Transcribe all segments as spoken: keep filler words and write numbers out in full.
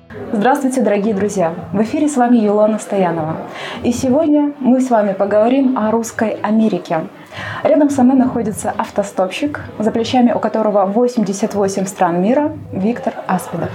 Здравствуйте, дорогие друзья! В эфире с вами Юлана Стоянова. И сегодня мы с вами поговорим о русской Америке. Рядом со мной находится автостопщик, за плечами у которого восемьдесят восемь стран мира, Виктор Аспидов.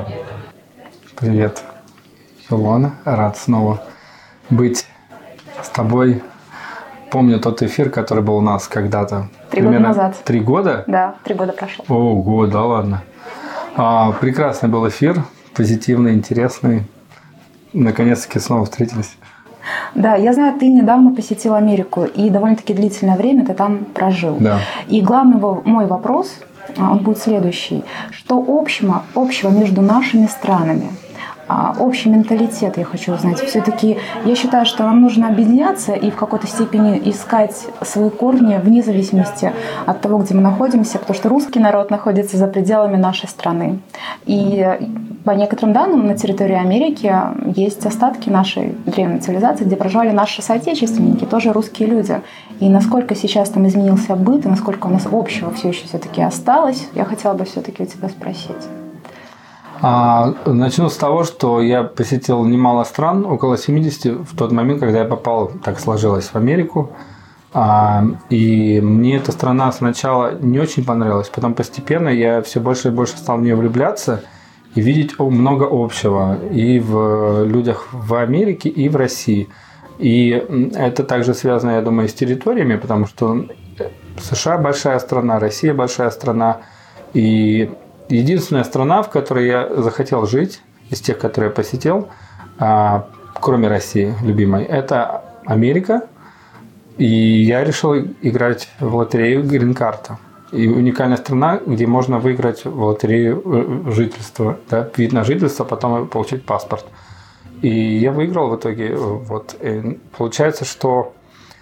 Привет, Юлана. Рад снова быть с тобой. Помню тот эфир, который был у нас когда-то. Три года назад. Три года? Да, три года прошло. Ого, да ладно. А, прекрасный был эфир, позитивный, интересный. Наконец-таки снова встретились. Да, я знаю, ты недавно посетил Америку и довольно-таки длительное время ты там прожил. Да. И главный мой вопрос, он будет следующий. Что общего, общего между нашими странами? Общий менталитет я хочу узнать. Все-таки я считаю, что нам нужно объединяться и в какой-то степени искать свои корни вне зависимости от того, где мы находимся, потому что русский народ находится за пределами нашей страны. И по некоторым данным на территории Америки есть остатки нашей древней цивилизации, где проживали наши соотечественники, тоже русские люди. И насколько сейчас там изменился быт, и насколько у нас общего все еще все-таки осталось, я хотела бы все-таки у тебя спросить. А, начну с того, что я посетил немало стран, около семидесяти, в тот момент, когда я попал, так сложилось, в Америку. А, и мне эта страна сначала не очень понравилась, потом постепенно я все больше и больше стал в нее влюбляться и видеть много общего и в людях в Америке, и в России. И это также связано, я думаю, с территориями, потому что США большая страна, Россия большая страна, и единственная страна, в которой я захотел жить, из тех, которые я посетил, кроме России, любимой, это Америка. И я решил играть в лотерею грин-карта. И уникальная страна, где можно выиграть в лотерею жительства, да, вид на жительство, потом получить паспорт. И я выиграл в итоге. Вот. И получается, что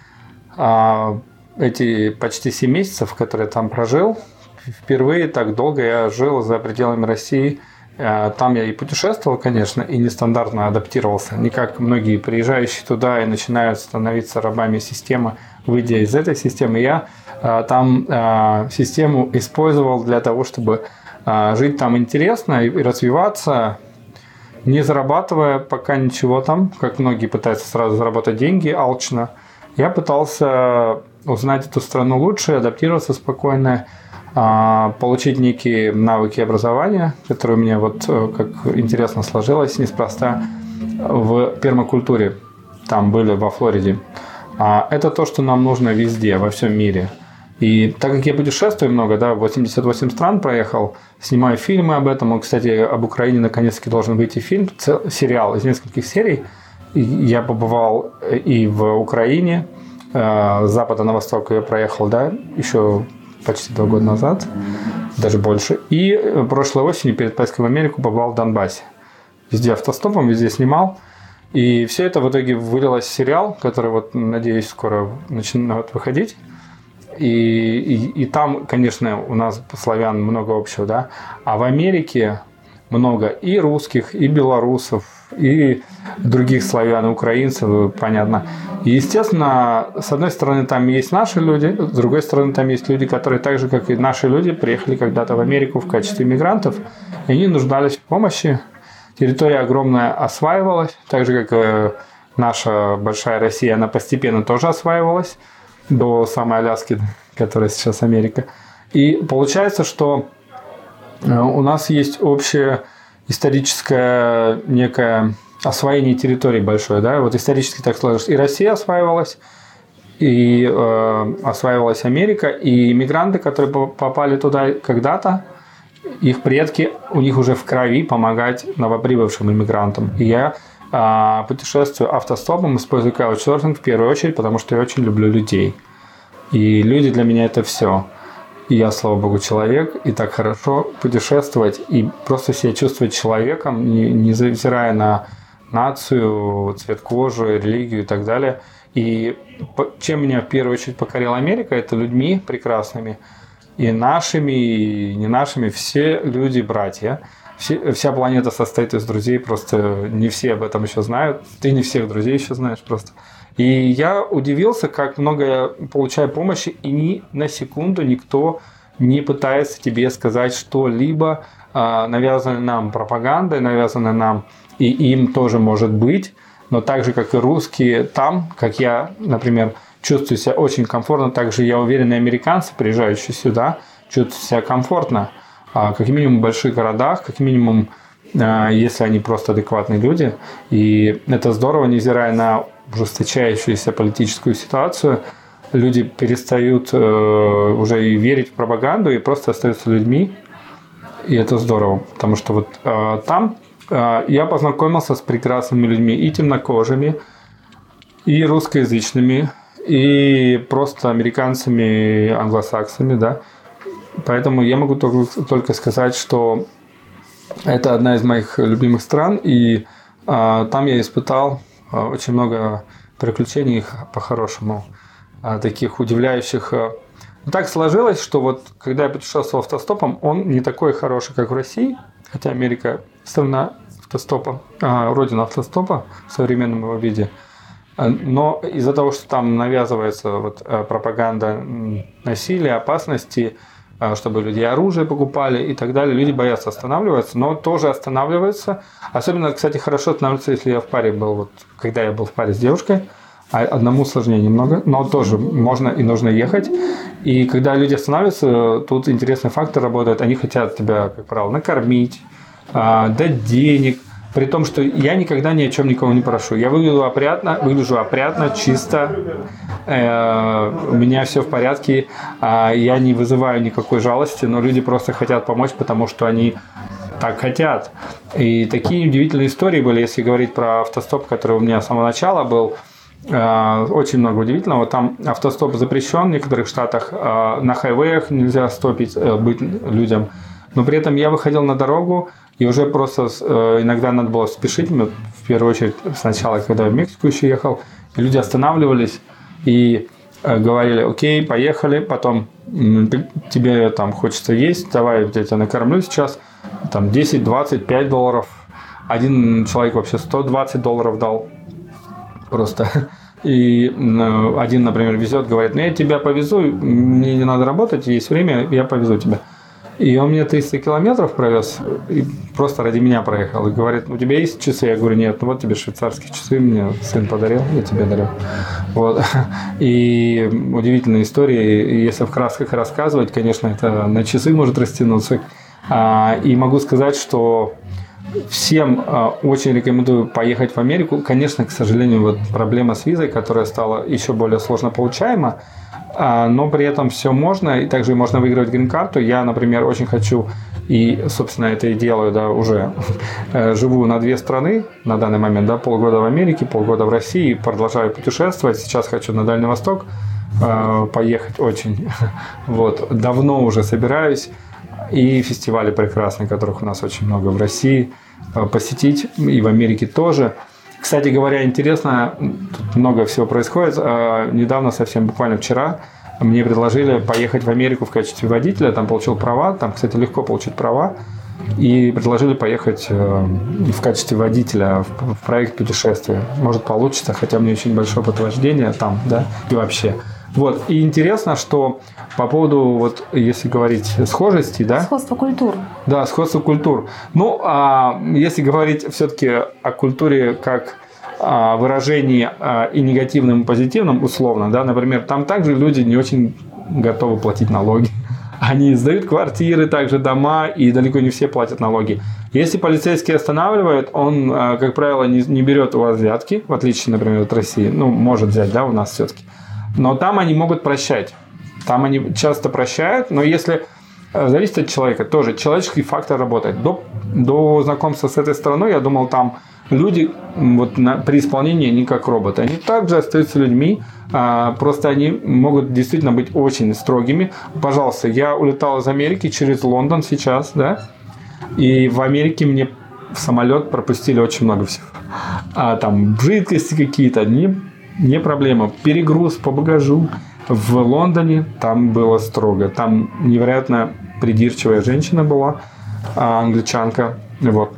а, эти почти семь месяцев, которые я там прожил, впервые так долго я жил за пределами России. Там я и путешествовал, конечно, и нестандартно адаптировался. Не как многие приезжающие туда и начинают становиться рабами системы, выйдя из этой системы. Я там систему использовал для того, чтобы жить там интересно и развиваться, не зарабатывая пока ничего там, как многие пытаются сразу заработать деньги алчно. Я пытался узнать эту страну лучше, адаптироваться спокойно, получить некие навыки образования, которые у меня вот как интересно сложилось неспроста в пермакультуре. Там были во Флориде. Это то, что нам нужно везде, во всем мире. И так как я путешествую много, да, восемьдесят восемь стран проехал, снимаю фильмы об этом. Кстати, об Украине наконец-таки должен выйти фильм, сериал из нескольких серий. Я побывал и в Украине, с запада на восток я проехал, да, еще почти два года назад, даже больше. И прошлой осенью перед поездкой в Америку побывал в Донбассе. Везде автостопом, везде снимал. И все это в итоге вылилось в сериал, который, вот, надеюсь, скоро начнет выходить. И, и, и там, конечно, у нас славян много общего, да. А в Америке много и русских, и белорусов, и других славян, и украинцев, понятно. И, естественно, с одной стороны, там есть наши люди, с другой стороны, там есть люди, которые так же, как и наши люди, приехали когда-то в Америку в качестве мигрантов, и они нуждались в помощи. Территория огромная осваивалась, так же, как наша большая Россия, она постепенно тоже осваивалась до самой Аляски, которая сейчас Америка. И получается, что у нас есть общее историческое некое освоение территории большое, да, вот исторически так сложилось. И Россия осваивалась, и э, осваивалась Америка, и иммигранты, которые попали туда когда-то, их предки, у них уже в крови помогать новоприбывшим иммигрантам. И я э, путешествую автостопом, использую каучсерфинг в первую очередь, потому что я очень люблю людей. И люди для меня это все. И я, слава богу, человек, и так хорошо путешествовать, и просто себя чувствовать человеком, не, не завзирая на нацию, цвет кожи, религию и так далее. И чем меня в первую очередь покорила Америка, это людьми прекрасными, и нашими, и не нашими, все люди братья. Все, вся планета состоит из друзей, просто не все об этом еще знают, ты не всех друзей еще знаешь просто. И я удивился, как много я получаю помощи, и ни на секунду никто не пытается тебе сказать что-либо, навязанное нам пропагандой, навязанное нам и им тоже может быть, но так же, как и русские там, как я, например, чувствую себя очень комфортно, также я уверен, и американцы, приезжающие сюда, чувствуют себя комфортно, как минимум в больших городах, как минимум, если они просто адекватные люди. И это здорово, невзирая на ужесточающуюся политическую ситуацию, люди перестают уже и верить в пропаганду и просто остаются людьми. И это здорово, потому что вот там я познакомился с прекрасными людьми, и темнокожими, и русскоязычными, и просто американцами, англосаксами, да. Поэтому я могу только, только сказать, что это одна из моих любимых стран, и а, там я испытал а, очень много приключений по-хорошему, а, таких удивляющих. А. Так сложилось, что вот когда я путешествовал автостопом, он не такой хороший, как в России, хотя Америка страна автостопа, а, родина автостопа в современном его виде. Но из-за того, что там навязывается вот пропаганда насилия, опасности, чтобы люди оружие покупали и так далее, люди боятся останавливаться, но тоже останавливаются. Особенно, кстати, хорошо останавливаться, если я в паре был, вот, когда я был в паре с девушкой, а одному сложнее немного, но тоже можно и нужно ехать. И когда люди останавливаются, тут интересный фактор работает, они хотят тебя, как правило, накормить, дать денег. При том, что я никогда ни о чем никого не прошу. Я выгляжу опрятно, выгляжу опрятно, чисто. Э, у меня все в порядке. Э, я не вызываю никакой жалости, но люди просто хотят помочь, потому что они так хотят. И такие удивительные истории были, если говорить про автостоп, который у меня с самого начала был. Э, очень много удивительного. Там автостоп запрещен в некоторых штатах. Э, на хайвеях нельзя стопить, э, быть людям. Но при этом я выходил на дорогу, и уже просто э, иногда надо было спешить. В первую очередь сначала, когда я в Мексику еще ехал, и люди останавливались и э, говорили: окей, поехали, потом тебе там хочется есть, давай я тебя накормлю сейчас, там десять, двадцать, пять долларов. Один человек вообще сто двадцать долларов дал просто. И э, один, например, везет, говорит: ну я тебя повезу, мне не надо работать, есть время, я повезу тебя. И он мне триста километров провез, и просто ради меня проехал. И говорит: у тебя есть часы? Я говорю: нет, ну вот тебе швейцарские часы, мне сын подарил, я тебе дарю. Вот. И удивительные истории, если в красках рассказывать, конечно, это на часы может растянуться. И могу сказать, что всем очень рекомендую поехать в Америку. Конечно, к сожалению, вот проблема с визой, которая стала еще более сложно получаема, но при этом все можно, и также можно выигрывать грин-карту. Я, например, очень хочу, и, собственно, это и делаю, да, уже живу на две страны на данный момент, да, полгода в Америке, полгода в России, продолжаю путешествовать. Сейчас хочу на Дальний Восток э, поехать очень. Вот, давно уже собираюсь. И фестивали прекрасные, которых у нас очень много в России, посетить, и в Америке тоже. Кстати говоря, интересно, тут много всего происходит. Недавно, совсем буквально вчера, мне предложили поехать в Америку в качестве водителя. Там получил права, там, кстати, легко получить права. И предложили поехать в качестве водителя в проект путешествия. Может, получится, хотя у меня очень большой опыт вождения там, да, и вообще. Вот, и интересно, что по поводу, вот, если говорить схожести, да? Сходство культур. Да, сходство культур. Ну, а если говорить все-таки о культуре как о выражении и негативном, и позитивном, условно, да, например, там также люди не очень готовы платить налоги. Они сдают квартиры, также дома, и далеко не все платят налоги. Если полицейский останавливает, он, как правило, не, не берет у вас взятки, в отличие, например, от России. Ну, может взять, да, у нас все-таки. Но там они могут прощать. Там они часто прощают, но если зависит от человека, тоже человеческий фактор работает. До, до знакомства с этой страной я думал, там люди вот, на, при исполнении не как роботы. Они также остаются людьми, а, просто они могут действительно быть очень строгими. Пожалуйста, я улетал из Америки через Лондон сейчас, да, и в Америке мне в самолет пропустили очень много всего. А, там жидкости какие-то, не, не проблема. Перегруз по багажу. В Лондоне там было строго. Там невероятно придирчивая женщина была, англичанка. Вот.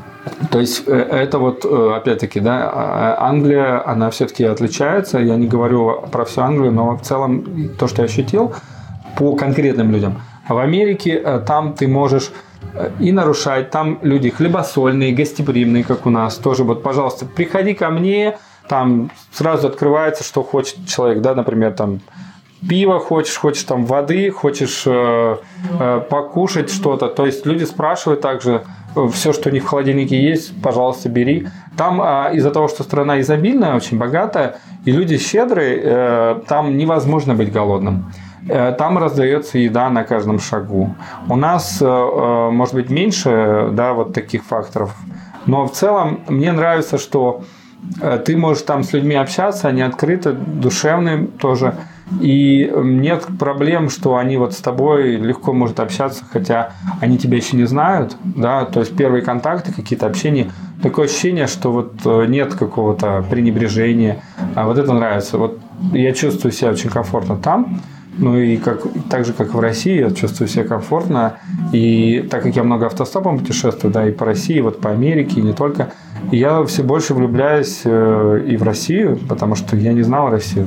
То есть это вот, опять-таки, да, Англия, она все-таки отличается. Я не говорю про всю Англию, но в целом то, что я ощутил по конкретным людям. А в Америке там ты можешь и нарушать, там люди хлебосольные, гостеприимные, как у нас, тоже вот, пожалуйста, приходи ко мне, там сразу открывается, что хочет человек, да, например, там, пиво хочешь, хочешь там воды, хочешь э, э, покушать что-то. То есть люди спрашивают также, все, что у них в холодильнике есть, пожалуйста, бери. Там э, из-за того, что страна изобильная, очень богатая, и люди щедрые, э, там невозможно быть голодным. Э, там раздается еда на каждом шагу. У нас, э, может быть, меньше, да, вот таких факторов. Но в целом мне нравится, что ты можешь там с людьми общаться, они открыты, душевные тоже. И нет проблем, что они вот с тобой легко могут общаться, хотя они тебя еще не знают, да, то есть первые контакты, какие-то общения, такое ощущение, что вот нет какого-то пренебрежения, а вот это нравится. Вот я чувствую себя очень комфортно там, ну и как, так же, как в России, я чувствую себя комфортно, и так как я много автостопом путешествую, да, и по России, вот по Америке, и не только, и я все больше влюбляюсь и в Россию, потому что я не знал Россию.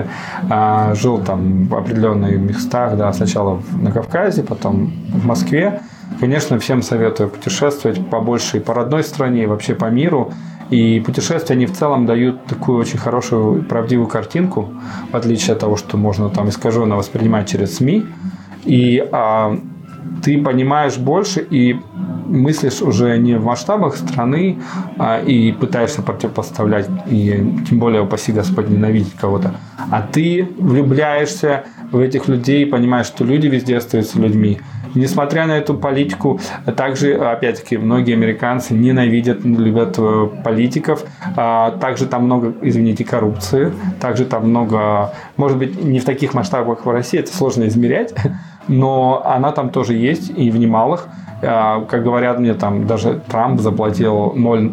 Я жил там в определенных местах, да, сначала на Кавказе, потом в Москве. Конечно, всем советую путешествовать побольше и по родной стране, и вообще по миру. И путешествия, они в целом дают такую очень хорошую, правдивую картинку, в отличие от того, что можно там искаженно воспринимать через СМИ. И а, ты понимаешь больше и мыслишь уже не в масштабах страны а, и пытаешься противопоставлять, и тем более, упаси Господь, ненавидеть кого-то, а ты влюбляешься в этих людей, понимаешь, что люди везде остаются людьми. И несмотря на эту политику, также, опять-таки, многие американцы ненавидят, любят политиков. А, также там много, извините, коррупции. Также там много, может быть, не в таких масштабах, как в России, это сложно измерять, но она там тоже есть, и в немалых. Как говорят мне, там даже Трамп заплатил ноль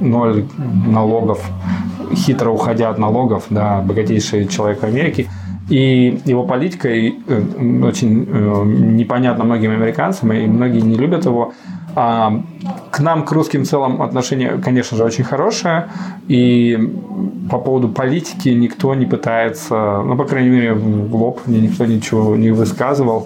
налогов, хитро уходя от налогов, да, богатейший человек в Америке. И его политика очень непонятна многим американцам, и многие не любят его. К нам, к русским в целом, отношение, конечно же, очень хорошее. И по поводу политики никто не пытается, ну, по крайней мере, в лоб мне никто ничего не высказывал.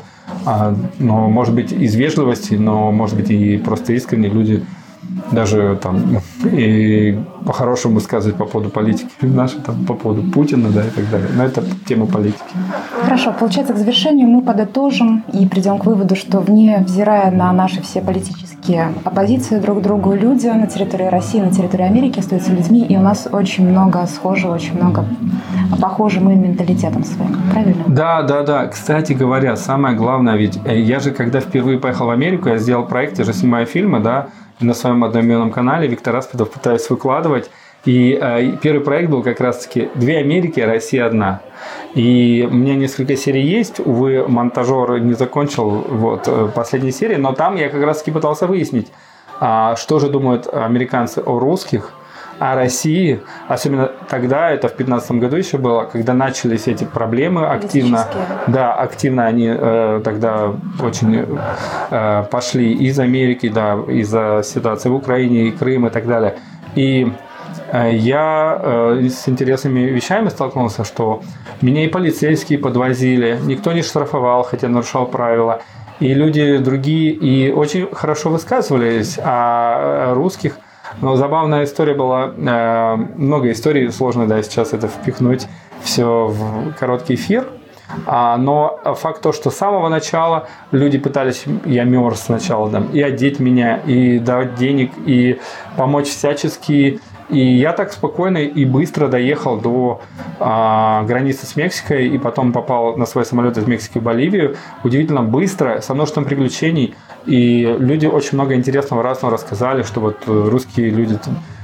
Но, может быть, из вежливости, но, может быть, и просто искренне люди даже там и по-хорошему высказывать по поводу политики нашей, там, по поводу Путина, да, и так далее. Но это тема политики. Хорошо, получается, к завершению мы подытожим и придем к выводу, что вне, взирая на наши все политические оппозиции друг к другу, люди на территории России, на территории Америки остаются людьми, и у нас очень много схожего, очень много похожим и менталитетом своим. Правильно? Да, да, да. Кстати говоря, самое главное, ведь я же, когда впервые поехал в Америку, я сделал проект, я же снимаю фильмы, да, на своем одноименном канале Виктор Аспидов пытаюсь выкладывать. И э, первый проект был как раз-таки «Две Америки, а Россия одна». И у меня несколько серий есть. Увы, монтажер не закончил вот, последней серии, но там я как раз-таки пытался выяснить, а, что же думают американцы о русских, о России. Особенно тогда, это в две тысячи пятнадцатом году еще было, когда начались эти проблемы активно. Да, активно они э, тогда очень э, пошли из Америки, да, из-за ситуации в Украине, и Крым и так далее. И э, я э, с интересными вещами столкнулся, что меня и полицейские подвозили, никто не штрафовал, хотя нарушал правила. И люди другие, и очень хорошо высказывались о русских. Но забавная история была, э, много историй, сложно, да, сейчас это впихнуть все в короткий эфир. А, но факт то, что с самого начала люди пытались, я мерз сначала, да, и одеть меня, и давать денег, и помочь всячески. И я так спокойно и быстро доехал до а, границы с Мексикой, и потом попал на свой самолет из Мексики в Боливию. Удивительно быстро, со множеством приключений. И люди очень много интересного разного рассказали, что вот русские люди,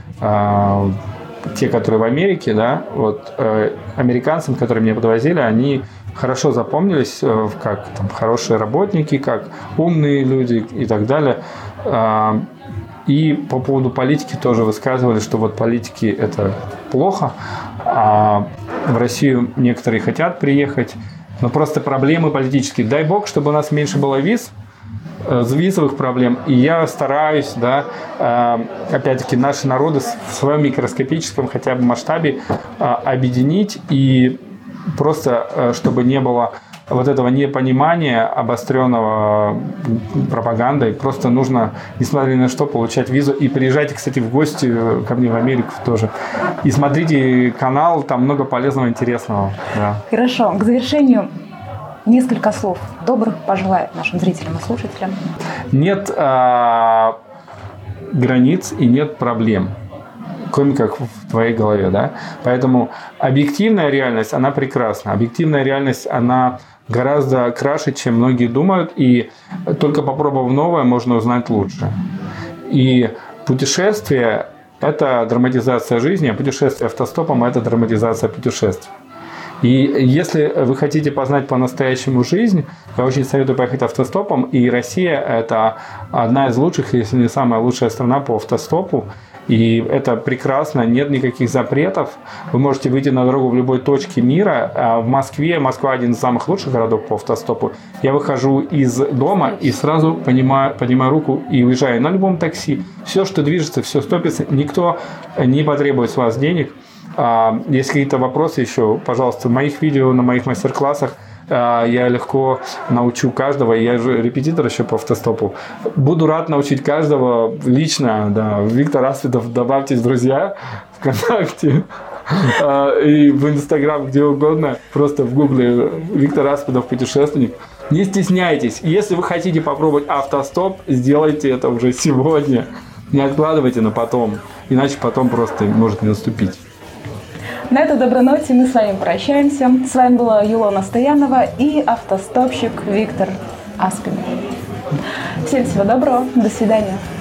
а, те, которые в Америке, да, вот а, американцам, которые меня подвозили, они хорошо запомнились, как там, хорошие работники, как умные люди и так далее. А, И по поводу политики тоже высказывали, что вот политики – это плохо, а в Россию некоторые хотят приехать, но просто проблемы политические. Дай бог, чтобы у нас меньше было виз, визовых проблем. И я стараюсь, да, опять-таки, наши народы в своем микроскопическом хотя бы масштабе объединить, и просто чтобы не было вот этого непонимания, обостренного пропагандой. Просто нужно, несмотря ни на что, получать визу. И приезжайте, кстати, в гости ко мне в Америку тоже. И смотрите канал, там много полезного, интересного. Да. Хорошо, к завершению несколько слов добрых пожелает нашим зрителям и слушателям. Нет а, границ и нет проблем, кроме как в твоей голове, да. Поэтому объективная реальность, она прекрасна. Объективная реальность, она гораздо краше, чем многие думают. И только попробовав новое, можно узнать лучше. И путешествие – это драматизация жизни, а путешествие автостопом – это драматизация путешествий. И если вы хотите познать по-настоящему жизнь, я очень советую поехать автостопом. И Россия – это одна из лучших, если не самая лучшая страна по автостопу. И это прекрасно, нет никаких запретов. Вы можете выйти на дорогу в любой точке мира. А в Москве, Москва один из самых лучших городов по автостопу. Я выхожу из дома и сразу поднимаю, поднимаю руку и уезжаю на любом такси. Все, что движется, все стопится. Никто не потребует с вас денег. Есть какие-то вопросы еще, пожалуйста, в моих видео, на моих мастер-классах я легко научу каждого. Я же репетитор еще по автостопу. Буду рад научить каждого лично. Да. Виктор Аспидов, добавьтесь в друзья ВКонтакте и в Инстаграм, где угодно. Просто в Гугле Виктор Аспидов, путешественник. Не стесняйтесь. Если вы хотите попробовать автостоп, сделайте это уже сегодня. Не откладывайте на потом, иначе потом просто может не наступить. На этой доброй ноте мы с вами прощаемся. С вами была Юлона Стоянова и автостопщик Виктор Аспидов. Всем всего доброго. До свидания.